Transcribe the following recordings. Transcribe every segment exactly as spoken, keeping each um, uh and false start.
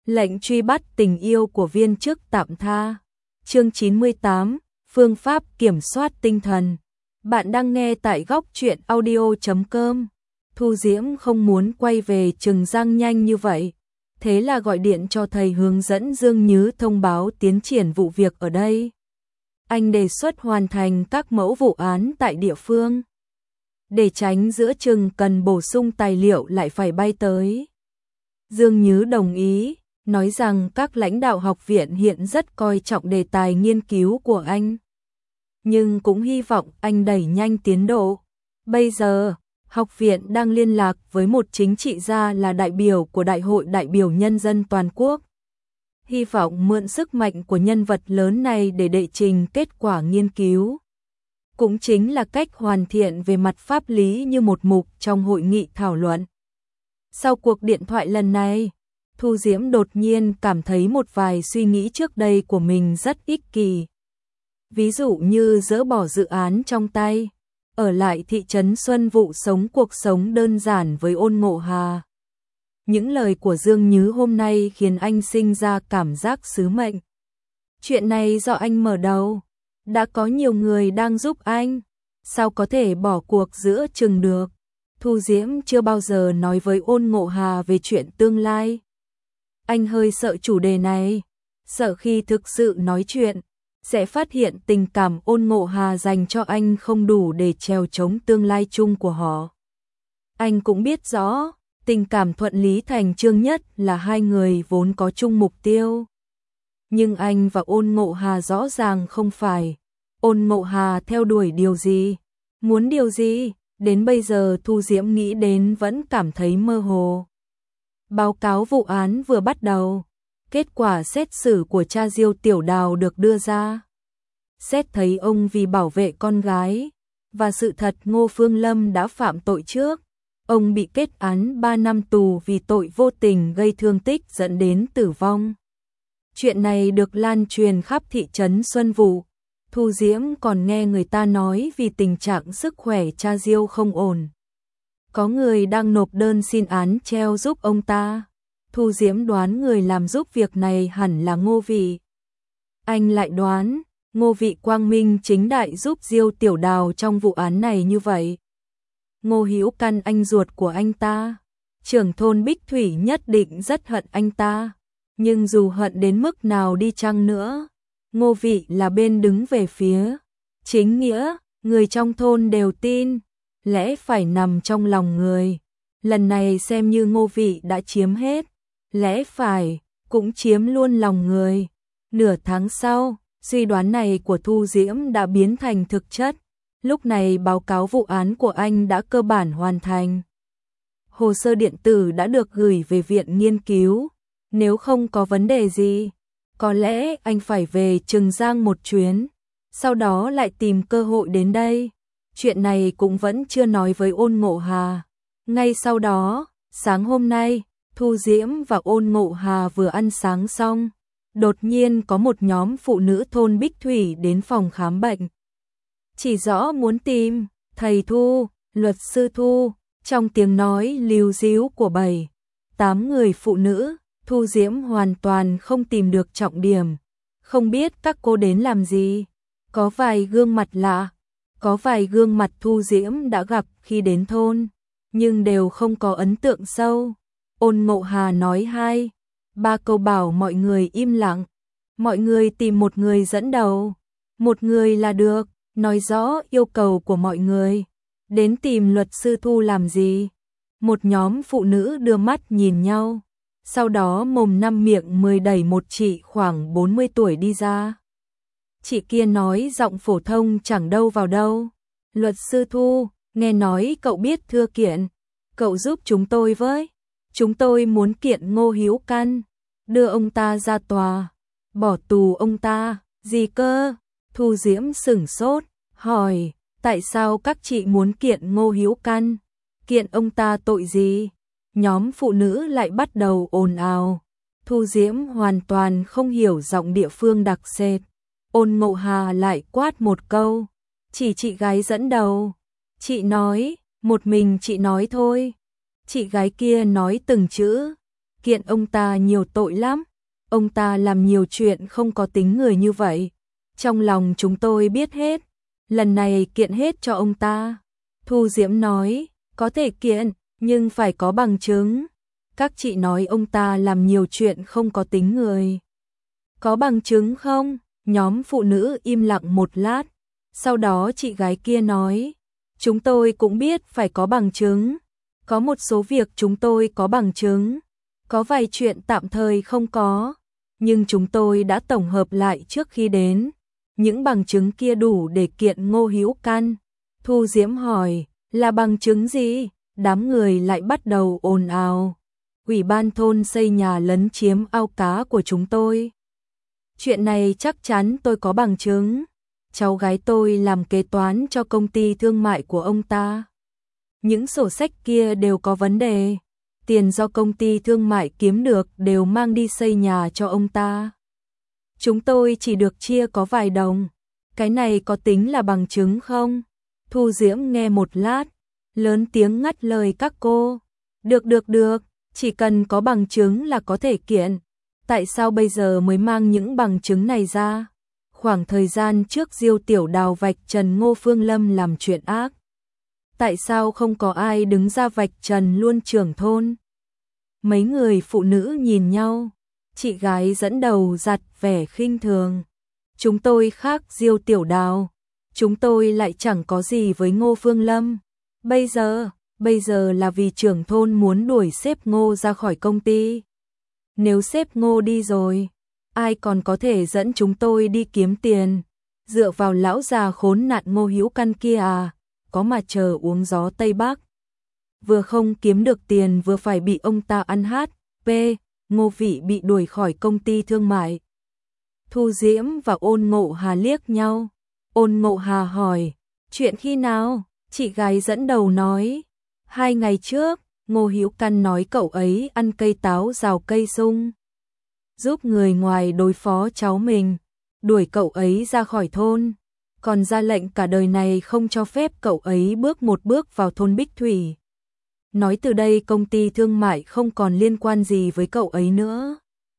Lệnh truy bắt tình yêu của viên chức tạm tha. Chương chín mươi tám, phương pháp kiểm soát tinh thần. Bạn đang nghe tại góc truyện audio chấm com. Thu Diễm không muốn quay về Trừng Giang nhanh như vậy, thế là gọi điện cho thầy hướng dẫn Dương Nhứ thông báo tiến triển vụ việc ở đây. Anh đề xuất hoàn thành các mẫu vụ án tại địa phương, để tránh giữa chừng cần bổ sung tài liệu lại phải bay tới. Dương Nhứ đồng ý, nói rằng các lãnh đạo học viện hiện rất coi trọng đề tài nghiên cứu của anh, nhưng cũng hy vọng anh đẩy nhanh tiến độ. Bây giờ, học viện đang liên lạc với một chính trị gia là đại biểu của Đại hội đại biểu nhân dân toàn quốc. Hy vọng mượn sức mạnh của nhân vật lớn này để đệ trình kết quả nghiên cứu. Cũng chính là cách hoàn thiện về mặt pháp lý như một mục trong hội nghị thảo luận. Sau cuộc điện thoại lần này, Thu Diễm đột nhiên cảm thấy một vài suy nghĩ trước đây của mình rất ích kỷ. Ví dụ như dỡ bỏ dự án trong tay, ở lại thị trấn Xuân Vụ sống cuộc sống đơn giản với Ôn Ngộ Hà. Những lời của Dương Nhứ hôm nay khiến anh sinh ra cảm giác sứ mệnh. Chuyện này do anh mở đầu, đã có nhiều người đang giúp anh, sao có thể bỏ cuộc giữa chừng được. Thu Diễm chưa bao giờ nói với Ôn Ngộ Hà về chuyện tương lai. Anh hơi sợ chủ đề này, sợ khi thực sự nói chuyện, sẽ phát hiện tình cảm Ôn Ngộ Hà dành cho anh không đủ để trèo chống tương lai chung của họ. Anh cũng biết rõ, tình cảm Thuận Lý Thành Trương Nhất là hai người vốn có chung mục tiêu. Nhưng anh và Ôn Ngộ Hà rõ ràng không phải. Ôn Ngộ Hà theo đuổi điều gì? Muốn điều gì? Đến bây giờ Thu Diễm nghĩ đến vẫn cảm thấy mơ hồ. Báo cáo vụ án vừa bắt đầu, kết quả xét xử của cha Diêu Tiểu Đào được đưa ra. Xét thấy ông vì bảo vệ con gái, và sự thật Ngô Phương Lâm đã phạm tội trước, ông bị kết án ba năm tù vì tội vô tình gây thương tích dẫn đến tử vong. Chuyện này được lan truyền khắp thị trấn Xuân Vụ. Thu Diễm còn nghe người ta nói vì tình trạng sức khỏe cha Diêu không ổn, có người đang nộp đơn xin án treo giúp ông ta. Thu Diễm đoán người làm giúp việc này hẳn là Ngô Vị. Anh lại đoán Ngô Vị quang minh chính đại giúp Diêu Tiểu Đào trong vụ án này như vậy. Ngô Hữu Căn anh ruột của anh ta, trưởng thôn Bích Thủy nhất định rất hận anh ta. Nhưng dù hận đến mức nào đi chăng nữa, Ngô Vị là bên đứng về phía chính nghĩa, người trong thôn đều tin, lẽ phải nằm trong lòng người. Lần này xem như Ngô Vị đã chiếm hết, lẽ phải cũng chiếm luôn lòng người. Nửa tháng sau, suy đoán này của Thu Diễm đã biến thành thực chất. Lúc này báo cáo vụ án của anh đã cơ bản hoàn thành. Hồ sơ điện tử đã được gửi về viện nghiên cứu. Nếu không có vấn đề gì, có lẽ anh phải về Trừng Giang một chuyến, sau đó lại tìm cơ hội đến đây. Chuyện này cũng vẫn chưa nói với Ôn Ngộ Hà. Ngay sau đó, sáng hôm nay, Thu Diễm và Ôn Ngộ Hà vừa ăn sáng xong, đột nhiên có một nhóm phụ nữ thôn Bích Thủy đến phòng khám bệnh. Chỉ rõ muốn tìm thầy Thu, luật sư Thu. Trong tiếng nói líu díu của bảy, tám người phụ nữ, Thu Diễm hoàn toàn không tìm được trọng điểm, không biết các cô đến làm gì. Có vài gương mặt lạ, có vài gương mặt Thu Diễm đã gặp khi đến thôn, nhưng đều không có ấn tượng sâu. Ôn Ngộ Hà nói hai, ba câu bảo mọi người im lặng. Mọi người tìm một người dẫn đầu, một người là được, nói rõ yêu cầu của mọi người. Đến tìm luật sư Thu làm gì? Một nhóm phụ nữ đưa mắt nhìn nhau. Sau đó mồm năm miệng mười đẩy một chị khoảng bốn mươi tuổi đi ra. Chị kia nói giọng phổ thông chẳng đâu vào đâu. Luật sư Thu, nghe nói cậu biết thưa kiện, cậu giúp chúng tôi với. Chúng tôi muốn kiện Ngô Hữu Căn, đưa ông ta ra tòa, bỏ tù ông ta. Gì cơ? Thu Diễm sửng sốt, hỏi, tại sao các chị muốn kiện Ngô Hữu Căn? Kiện ông ta tội gì? Nhóm phụ nữ lại bắt đầu ồn ào. Thu Diễm hoàn toàn không hiểu giọng địa phương đặc sệt. Ôn Ngộ Hà lại quát một câu, chỉ chị gái dẫn đầu. Chị nói, một mình chị nói thôi. Chị gái kia nói từng chữ, kiện ông ta nhiều tội lắm. Ông ta làm nhiều chuyện không có tính người như vậy. Trong lòng chúng tôi biết hết. Lần này kiện hết cho ông ta. Thu Diễm nói, có thể kiện, nhưng phải có bằng chứng. Các chị nói ông ta làm nhiều chuyện không có tính người. Có bằng chứng không? Nhóm phụ nữ im lặng một lát. Sau đó chị gái kia nói, chúng tôi cũng biết phải có bằng chứng. Có một số việc chúng tôi có bằng chứng. Có vài chuyện tạm thời không có. Nhưng chúng tôi đã tổng hợp lại trước khi đến. Những bằng chứng kia đủ để kiện Ngô Hữu Căn. Thu Diễm hỏi, là bằng chứng gì? Đám người lại bắt đầu ồn ào. Ủy ban thôn xây nhà lấn chiếm ao cá của chúng tôi. Chuyện này chắc chắn tôi có bằng chứng. Cháu gái tôi làm kế toán cho công ty thương mại của ông ta. Những sổ sách kia đều có vấn đề. Tiền do công ty thương mại kiếm được đều mang đi xây nhà cho ông ta. Chúng tôi chỉ được chia có vài đồng. Cái này có tính là bằng chứng không? Thu Diễm nghe một lát, lớn tiếng ngắt lời các cô. Được được được, chỉ cần có bằng chứng là có thể kiện. Tại sao bây giờ mới mang những bằng chứng này ra? Khoảng thời gian trước Diêu Tiểu Đào vạch trần Ngô Phương Lâm làm chuyện ác. Tại sao không có ai đứng ra vạch trần luôn trưởng thôn? Mấy người phụ nữ nhìn nhau, chị gái dẫn đầu giặt vẻ khinh thường. Chúng tôi khác Diêu Tiểu Đào, chúng tôi lại chẳng có gì với Ngô Phương Lâm. Bây giờ, bây giờ là vì trưởng thôn muốn đuổi sếp Ngô ra khỏi công ty. Nếu sếp Ngô đi rồi, ai còn có thể dẫn chúng tôi đi kiếm tiền? Dựa vào lão già khốn nạn Ngô Hữu Căn kia à? Có mà chờ uống gió Tây Bắc. Vừa không kiếm được tiền vừa phải bị ông ta ăn hát. P. Ngô Vị bị đuổi khỏi công ty thương mại. Thu Diễm và Ôn Ngộ Hà liếc nhau. Ôn Ngộ Hà hỏi, chuyện khi nào? Chị gái dẫn đầu nói, hai ngày trước, Ngô Hữu Căn nói cậu ấy ăn cây táo rào cây sung. Giúp người ngoài đối phó cháu mình, đuổi cậu ấy ra khỏi thôn. Còn ra lệnh cả đời này không cho phép cậu ấy bước một bước vào thôn Bích Thủy. Nói từ đây công ty thương mại không còn liên quan gì với cậu ấy nữa.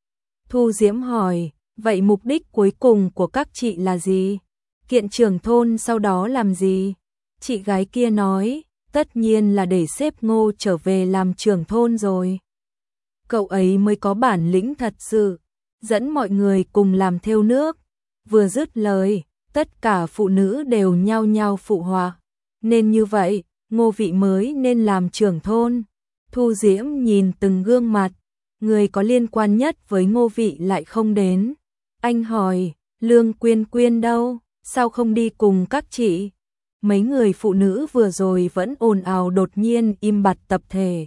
Thu Diễm hỏi, vậy mục đích cuối cùng của các chị là gì? Kiện trưởng thôn sau đó làm gì? Chị gái kia nói, tất nhiên là để sếp Ngô trở về làm trưởng thôn rồi. Cậu ấy mới có bản lĩnh thật sự, dẫn mọi người cùng làm theo nước. Vừa dứt lời, tất cả phụ nữ đều nhao nhao phụ họa. Nên như vậy, Ngô Vị mới nên làm trưởng thôn. Thu Diễm nhìn từng gương mặt, người có liên quan nhất với Ngô Vị lại không đến. Anh hỏi, Lương Quyên Quyên đâu, sao không đi cùng các chị? Mấy người phụ nữ vừa rồi vẫn ồn ào đột nhiên im bặt tập thể.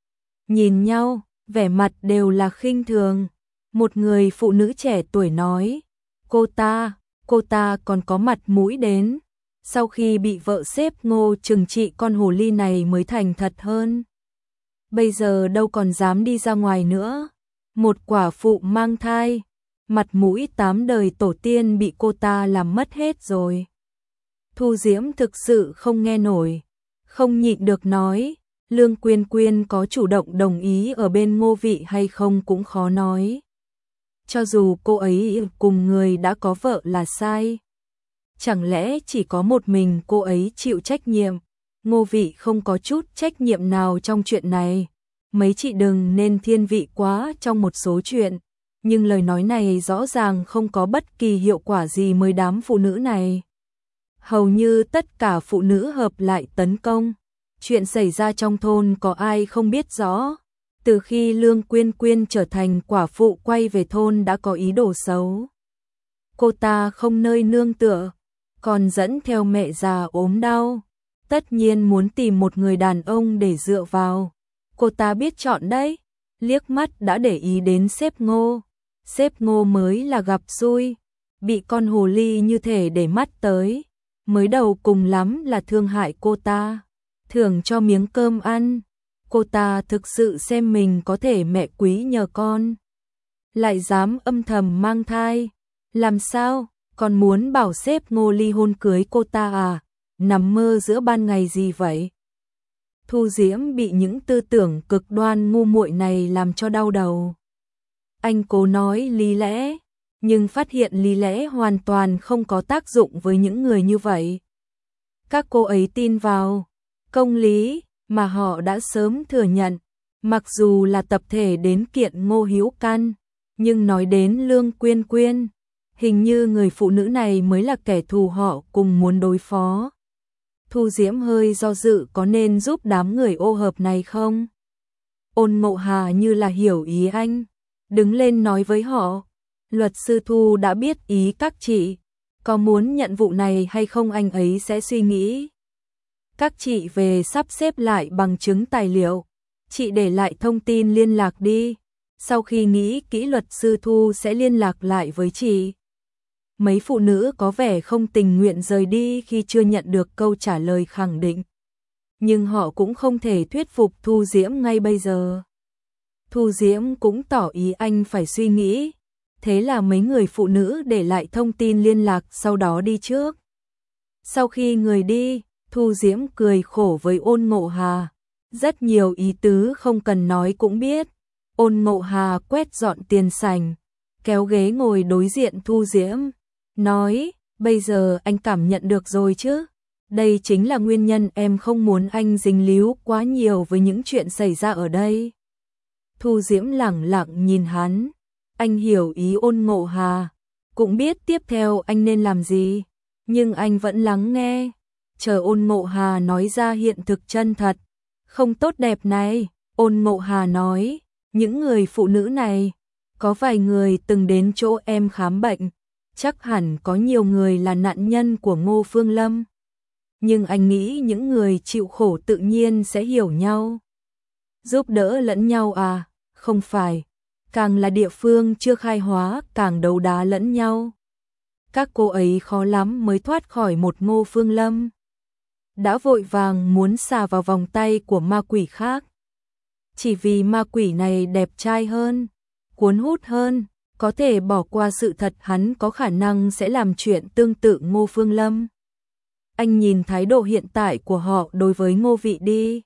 Nhìn nhau, vẻ mặt đều là khinh thường. Một người phụ nữ trẻ tuổi nói, cô ta, cô ta còn có mặt mũi đến. Sau khi bị vợ sếp Ngô trừng trị con hồ ly này mới thành thật hơn. Bây giờ đâu còn dám đi ra ngoài nữa. Một quả phụ mang thai, mặt mũi tám đời tổ tiên bị cô ta làm mất hết rồi. Thu Diễm thực sự không nghe nổi, không nhịn được nói, Lương Quyên Quyên có chủ động đồng ý ở bên Ngô Vị hay không cũng khó nói. Cho dù cô ấy cùng người đã có vợ là sai. Chẳng lẽ chỉ có một mình cô ấy chịu trách nhiệm? Ngô Vị không có chút trách nhiệm nào trong chuyện này. Mấy chị đừng nên thiên vị quá trong một số chuyện. Nhưng lời nói này rõ ràng không có bất kỳ hiệu quả gì với đám phụ nữ này. Hầu như tất cả phụ nữ hợp lại tấn công. Chuyện xảy ra trong thôn có ai không biết rõ. Từ khi Lương Quyên Quyên trở thành quả phụ quay về thôn đã có ý đồ xấu. Cô ta không nơi nương tựa, còn dẫn theo mẹ già ốm đau. Tất nhiên muốn tìm một người đàn ông để dựa vào. Cô ta biết chọn đấy. Liếc mắt đã để ý đến sếp Ngô. Sếp Ngô mới là gặp xui. Bị con hồ ly như thể để mắt tới. Mới đầu cùng lắm là thương hại cô ta, thưởng cho miếng cơm ăn. Cô ta thực sự xem mình có thể mẹ quý nhờ con. Lại dám âm thầm mang thai. Làm sao, còn muốn bảo sếp Ngô ly hôn cưới cô ta à? Nằm mơ giữa ban ngày gì vậy? Thu Diễm bị những tư tưởng cực đoan ngu muội này làm cho đau đầu. Anh cố nói lý lẽ, nhưng phát hiện lý lẽ hoàn toàn không có tác dụng với những người như vậy. Các cô ấy tin vào công lý mà họ đã sớm thừa nhận, mặc dù là tập thể đến kiện Ngô Hữu Căn, nhưng nói đến Lương Quyên Quyên, hình như người phụ nữ này mới là kẻ thù họ cùng muốn đối phó. Thu Diễm hơi do dự có nên giúp đám người ô hợp này không? Ôn Ngộ Hà như là hiểu ý anh, đứng lên nói với họ, luật sư Thu đã biết ý các chị, có muốn nhận vụ này hay không anh ấy sẽ suy nghĩ. Các chị về sắp xếp lại bằng chứng tài liệu, chị để lại thông tin liên lạc đi, sau khi nghĩ kỹ luật sư Thu sẽ liên lạc lại với chị. Mấy phụ nữ có vẻ không tình nguyện rời đi khi chưa nhận được câu trả lời khẳng định. Nhưng họ cũng không thể thuyết phục Thu Diễm ngay bây giờ. Thu Diễm cũng tỏ ý anh phải suy nghĩ. Thế là mấy người phụ nữ để lại thông tin liên lạc sau đó đi trước. Sau khi người đi, Thu Diễm cười khổ với Ôn Ngộ Hà. Rất nhiều ý tứ không cần nói cũng biết. Ôn Ngộ Hà quét dọn tiền sảnh, kéo ghế ngồi đối diện Thu Diễm. Nói, bây giờ anh cảm nhận được rồi chứ? Đây chính là nguyên nhân em không muốn anh dính líu quá nhiều với những chuyện xảy ra ở đây. Thu Diễm lẳng lặng nhìn hắn. Anh hiểu ý Ôn Ngộ Hà, cũng biết tiếp theo anh nên làm gì, nhưng anh vẫn lắng nghe, chờ Ôn Ngộ Hà nói ra hiện thực chân thật, không tốt đẹp này. Ôn Ngộ Hà nói, những người phụ nữ này, có vài người từng đến chỗ em khám bệnh, chắc hẳn có nhiều người là nạn nhân của Ngô Phương Lâm. Nhưng anh nghĩ những người chịu khổ tự nhiên sẽ hiểu nhau, giúp đỡ lẫn nhau à, không phải. Càng là địa phương chưa khai hóa càng đấu đá lẫn nhau. Các cô ấy khó lắm mới thoát khỏi một Ngô Phương Lâm. Đã vội vàng muốn xà vào vòng tay của ma quỷ khác. Chỉ vì ma quỷ này đẹp trai hơn, cuốn hút hơn, có thể bỏ qua sự thật hắn có khả năng sẽ làm chuyện tương tự Ngô Phương Lâm. Anh nhìn thái độ hiện tại của họ đối với Ngô Vị đi.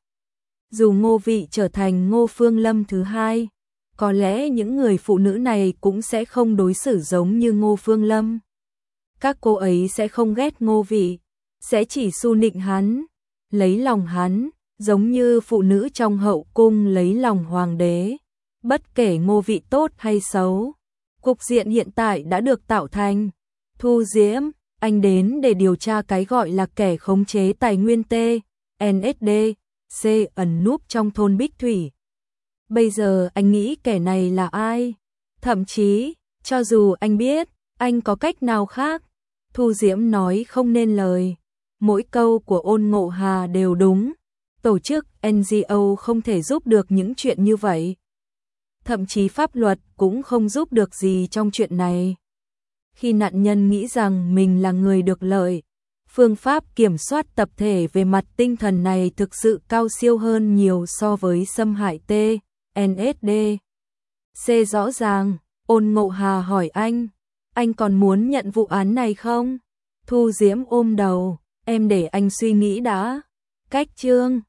Dù Ngô Vị trở thành Ngô Phương Lâm thứ hai, có lẽ những người phụ nữ này cũng sẽ không đối xử giống như Ngô Phương Lâm. Các cô ấy sẽ không ghét Ngô Vị, sẽ chỉ su nịnh hắn, lấy lòng hắn, giống như phụ nữ trong hậu cung lấy lòng hoàng đế. Bất kể Ngô Vị tốt hay xấu, cục diện hiện tại đã được tạo thành. Thu Diễm, anh đến để điều tra cái gọi là kẻ khống chế tài nguyên T, en ét đê, C ẩn núp trong thôn Bích Thủy. Bây giờ anh nghĩ kẻ này là ai? Thậm chí, cho dù anh biết, anh có cách nào khác? Thu Diễm nói không nên lời. Mỗi câu của Ôn Ngộ Hà đều đúng. Tổ chức en giê ô không thể giúp được những chuyện như vậy. Thậm chí pháp luật cũng không giúp được gì trong chuyện này. Khi nạn nhân nghĩ rằng mình là người được lợi, phương pháp kiểm soát tập thể về mặt tinh thần này thực sự cao siêu hơn nhiều so với xâm hại T, en ét đê. C rõ ràng, Ôn Ngộ Hà hỏi anh, anh còn muốn nhận vụ án này không? Thu Diễm ôm đầu, em để anh suy nghĩ đã. Cách chương